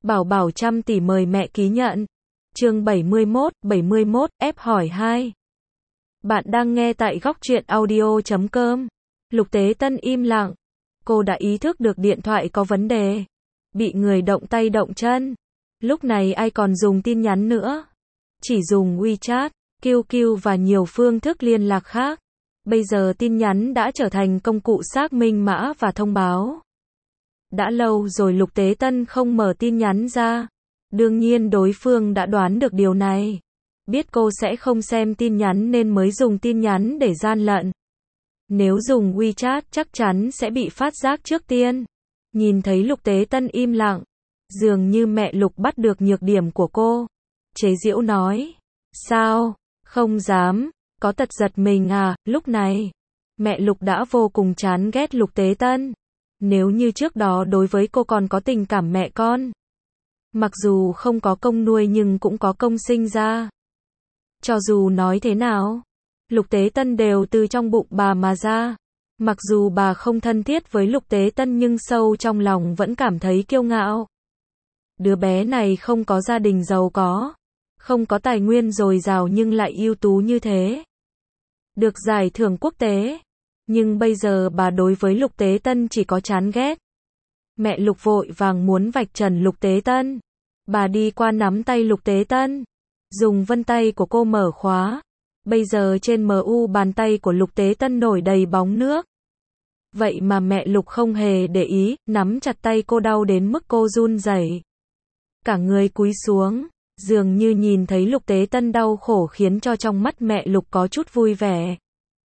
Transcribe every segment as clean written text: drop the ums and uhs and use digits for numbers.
Bảo Bảo trăm tỷ mời mẹ ký nhận. Chương 71, ép hỏi 2. Bạn đang nghe tại góc truyện audio.com. Lục Tế Tân im lặng. Cô đã ý thức được điện thoại có vấn đề. Bị người động tay động chân. Lúc này ai còn dùng tin nhắn nữa. Chỉ dùng WeChat, QQ và nhiều phương thức liên lạc khác. Bây giờ tin nhắn đã trở thành công cụ xác minh mã và thông báo. Đã lâu rồi Lục Tế Tân không mở tin nhắn ra. Đương nhiên đối phương đã đoán được điều này. Biết cô sẽ không xem tin nhắn nên mới dùng tin nhắn để gian lận. Nếu dùng WeChat chắc chắn sẽ bị phát giác trước tiên. Nhìn thấy Lục Tế Tân im lặng. Dường như mẹ Lục bắt được nhược điểm của cô. Chế giễu nói. Sao? Không dám. Có tật giật mình à? Lúc này, mẹ Lục đã vô cùng chán ghét Lục Tế Tân. Nếu như trước đó đối với cô còn có tình cảm mẹ con. Mặc dù không có công nuôi nhưng cũng có công sinh ra. Cho dù nói thế nào, Lục Tế Tân đều từ trong bụng bà mà ra. Mặc dù bà không thân thiết với Lục Tế Tân nhưng sâu trong lòng vẫn cảm thấy kiêu ngạo. Đứa bé này không có gia đình giàu có, không có tài nguyên dồi dào nhưng lại ưu tú như thế. Được giải thưởng quốc tế. Nhưng bây giờ bà đối với Lục Tế Tân chỉ có chán ghét. Mẹ Lục vội vàng muốn vạch trần Lục Tế Tân. Bà đi qua nắm tay Lục Tế Tân. Dùng vân tay của cô mở khóa. Bây giờ trên mu bàn tay của Lục Tế Tân nổi đầy bóng nước. Vậy mà mẹ Lục không hề để ý, nắm chặt tay cô đau đến mức cô run rẩy. Cả người cúi xuống, dường như nhìn thấy Lục Tế Tân đau khổ khiến cho trong mắt mẹ Lục có chút vui vẻ.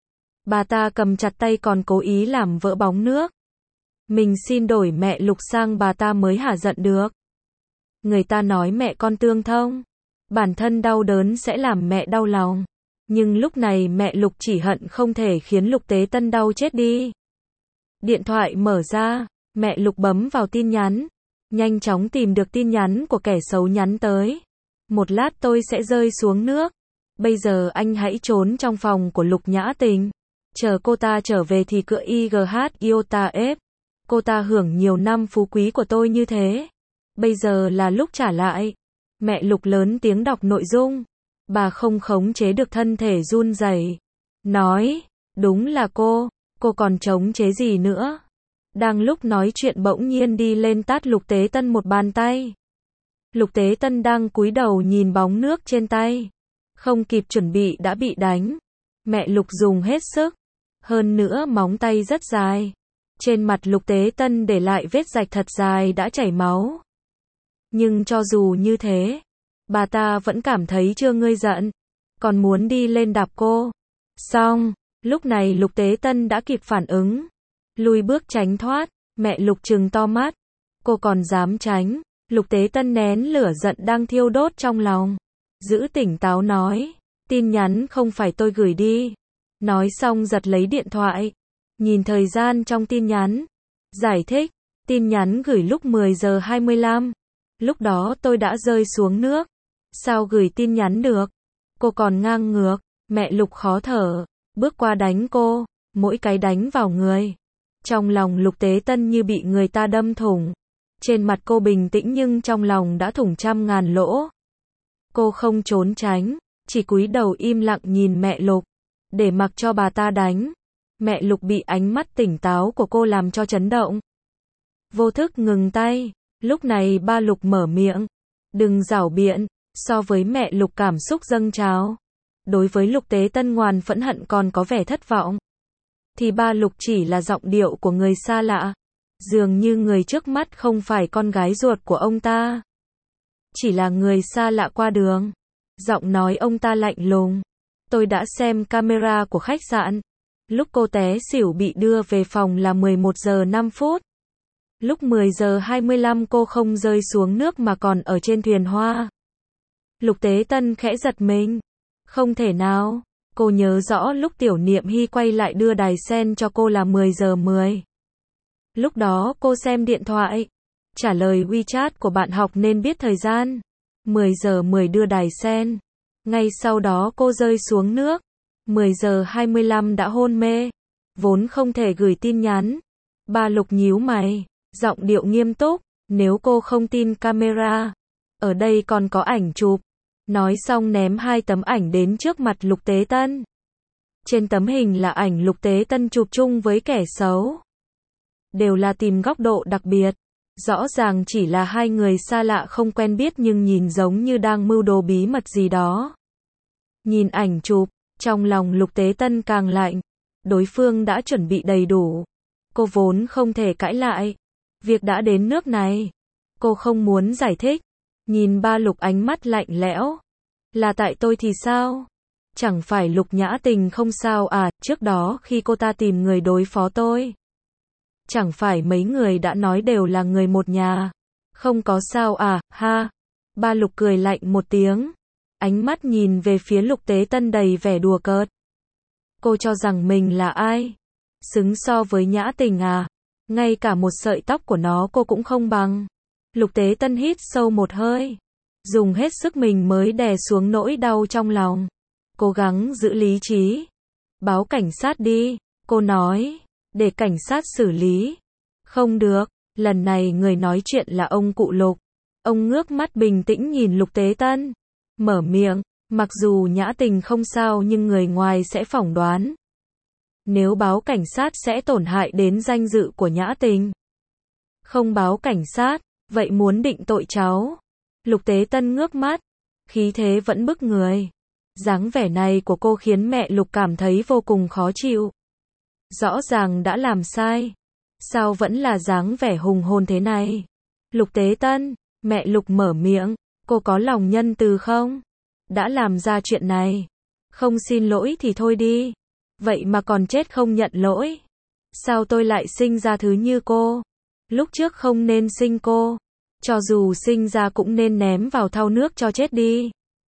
Bà ta cầm chặt tay còn cố ý làm vỡ bóng nước. Mình xin đổi mẹ Lục sang bà ta mới hả giận được. Người ta nói mẹ con tương thông. Bản thân đau đớn sẽ làm mẹ đau lòng. Nhưng lúc này mẹ Lục chỉ hận không thể khiến Lục Tế Tân đau chết đi. Điện thoại mở ra, mẹ Lục bấm vào tin nhắn. Nhanh chóng tìm được tin nhắn của kẻ xấu nhắn tới. Một lát tôi sẽ rơi xuống nước. Bây giờ anh hãy trốn trong phòng của Lục Nhã Tình. Chờ cô ta trở về thì cựa IGH Iota ép. Cô ta hưởng nhiều năm phú quý của tôi như thế. Bây giờ là lúc trả lại. Mẹ Lục lớn tiếng đọc nội dung. Bà không khống chế được thân thể run rẩy. Nói, đúng là cô còn chống chế gì nữa. Đang lúc nói chuyện bỗng nhiên đi lên tát Lục Tế Tân một bàn tay. Lục Tế Tân đang cúi đầu nhìn bóng nước trên tay. Không kịp chuẩn bị đã bị đánh. Mẹ Lục dùng hết sức. Hơn nữa móng tay rất dài. Trên mặt Lục Tế Tân để lại vết rạch thật dài đã chảy máu. Nhưng cho dù như thế, bà ta vẫn cảm thấy chưa nguôi giận. Còn muốn đi lên đạp cô. Xong, lúc này Lục Tế Tân đã kịp phản ứng. Lùi bước tránh thoát, mẹ Lục trừng to mắt. Cô còn dám tránh. Lục Tế Tân nén lửa giận đang thiêu đốt trong lòng. Giữ tỉnh táo nói. Tin nhắn không phải tôi gửi đi. Nói xong giật lấy điện thoại. Nhìn thời gian trong tin nhắn. Giải thích. Tin nhắn gửi lúc 10 giờ 25. Lúc đó tôi đã rơi xuống nước. Sao gửi tin nhắn được? Cô còn ngang ngược. Mẹ Lục khó thở. Bước qua đánh cô. Mỗi cái đánh vào người. Trong lòng Lục Tế Tân như bị người ta đâm thủng. Trên mặt cô bình tĩnh nhưng trong lòng đã thủng trăm ngàn lỗ. Cô không trốn tránh. Chỉ cúi đầu im lặng nhìn mẹ Lục. Để mặc cho bà ta đánh. Mẹ Lục bị ánh mắt tỉnh táo của cô làm cho chấn động. Vô thức ngừng tay. Lúc này ba Lục mở miệng. Đừng giảo biện. So với mẹ Lục cảm xúc dâng trào. Đối với Lục Tế Tân ngoan phẫn hận còn có vẻ thất vọng. Thì ba Lục chỉ là giọng điệu của người xa lạ. Dường như người trước mắt không phải con gái ruột của ông ta. Chỉ là người xa lạ qua đường. Giọng nói ông ta lạnh lùng. Tôi đã xem camera của khách sạn. Lúc cô té xỉu bị đưa về phòng là 11 giờ 5 phút. Lúc 10 giờ 25 cô không rơi xuống nước mà còn ở trên thuyền hoa. Lục Tế Tân khẽ giật mình. Không thể nào. Cô nhớ rõ lúc Tiểu Niệm Hy quay lại đưa đài sen cho cô là 10 giờ 10. Lúc đó cô xem điện thoại. Trả lời WeChat của bạn học nên biết thời gian. 10 giờ 10 đưa đài sen. Ngay sau đó cô rơi xuống nước. 10 giờ 25 đã hôn mê. Vốn không thể gửi tin nhắn. Ba Lục nhíu mày. Giọng điệu nghiêm túc. Nếu cô không tin camera, ở đây còn có ảnh chụp. Nói xong ném 2 tấm ảnh đến trước mặt Lục Tế Tân. Trên tấm hình là ảnh Lục Tế Tân chụp chung với kẻ xấu. Đều là tìm góc độ đặc biệt. Rõ ràng chỉ là 2 người xa lạ không quen biết nhưng nhìn giống như đang mưu đồ bí mật gì đó. Nhìn ảnh chụp, trong lòng Lục Tế Tân càng lạnh. Đối phương đã chuẩn bị đầy đủ. Cô vốn không thể cãi lại. Việc đã đến nước này. Cô không muốn giải thích. Nhìn ba Lục ánh mắt lạnh lẽo. Là tại tôi thì sao? Chẳng phải Lục Nhã Tình không sao à, trước đó khi cô ta tìm người đối phó tôi. Chẳng phải mấy người đã nói đều là người một nhà. Không có sao à, ha. Ba Lục cười lạnh một tiếng. Ánh mắt nhìn về phía Lục Tế Tân đầy vẻ đùa cợt. Cô cho rằng mình là ai? Xứng so với Nhã Tình à? Ngay cả một sợi tóc của nó cô cũng không bằng. Lục Tế Tân hít sâu một hơi. Dùng hết sức mình mới đè xuống nỗi đau trong lòng. Cố gắng giữ lý trí. Báo cảnh sát đi, cô nói. Để cảnh sát xử lý. Không được, lần này người nói chuyện là ông cụ Lục. Ông ngước mắt bình tĩnh nhìn Lục Tế Tân. Mở miệng, mặc dù Nhã Tình không sao nhưng người ngoài sẽ phỏng đoán. Nếu báo cảnh sát sẽ tổn hại đến danh dự của Nhã Tình. Không báo cảnh sát, vậy muốn định tội cháu. Lục Tế Tân ngước mắt, khí thế vẫn bức người. Dáng vẻ này của cô khiến mẹ Lục cảm thấy vô cùng khó chịu. Rõ ràng đã làm sai. Sao vẫn là dáng vẻ hùng hồn thế này? Lục Tế Tân, mẹ Lục mở miệng, cô có lòng nhân từ không? Đã làm ra chuyện này. Không xin lỗi thì thôi đi. Vậy mà còn chết không nhận lỗi. Sao tôi lại sinh ra thứ như cô? Lúc trước không nên sinh cô. Cho dù sinh ra cũng nên ném vào thau nước cho chết đi.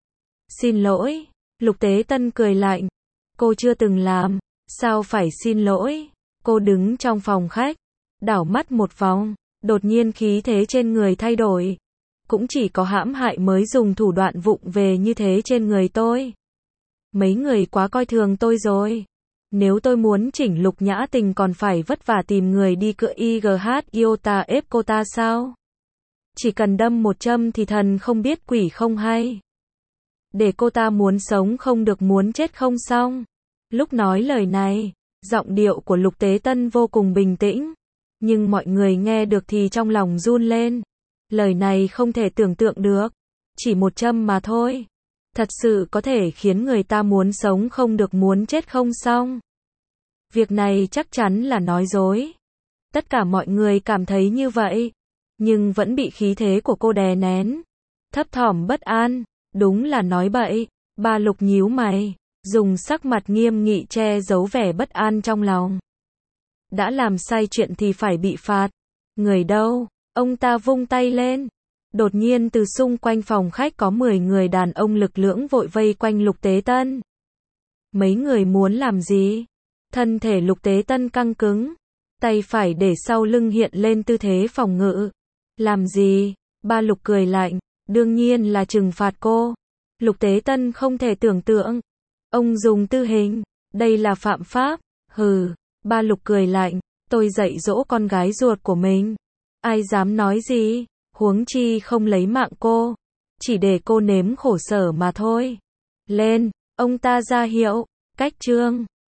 Xin lỗi. Lục Tế Tân cười lạnh. Cô chưa từng làm. Sao phải xin lỗi? Cô đứng trong phòng khách. Đảo mắt một vòng. Đột nhiên khí thế trên người thay đổi. Cũng chỉ có hãm hại mới dùng thủ đoạn vụng về như thế trên người tôi. Mấy người quá coi thường tôi rồi. Nếu tôi muốn chỉnh Lục Nhã Tình còn phải vất vả tìm người đi cựa IGH Iota ép cô ta sao? Chỉ cần đâm một châm thì thần không biết quỷ không hay. Để cô ta muốn sống không được muốn chết không xong. Lúc nói lời này, giọng điệu của Lục Tế Tân vô cùng bình tĩnh. Nhưng mọi người nghe được thì trong lòng run lên. Lời này không thể tưởng tượng được. Chỉ một châm mà thôi. Thật sự có thể khiến người ta muốn sống không được muốn chết không xong. Việc này chắc chắn là nói dối. Tất cả mọi người cảm thấy như vậy. Nhưng vẫn bị khí thế của cô đè nén. Thấp thỏm bất an. Đúng là nói bậy. Ba Lục nhíu mày. Dùng sắc mặt nghiêm nghị che giấu vẻ bất an trong lòng. Đã làm sai chuyện thì phải bị phạt. Người đâu? Ông ta vung tay lên. Đột nhiên từ xung quanh phòng khách có 10 người đàn ông lực lưỡng vội vây quanh Lục Tế Tân. Mấy người muốn làm gì? Thân thể Lục Tế Tân căng cứng. Tay phải để sau lưng hiện lên tư thế phòng ngự. Làm gì? Ba Lục cười lạnh. Đương nhiên là trừng phạt cô. Lục Tế Tân không thể tưởng tượng. Ông dùng tư hình. Đây là phạm pháp. Hừ. Ba Lục cười lạnh. Tôi dạy dỗ con gái ruột của mình. Ai dám nói gì? Huống chi không lấy mạng cô. Chỉ để cô nếm khổ sở mà thôi. Lên. Ông ta ra hiệu. Cách trương.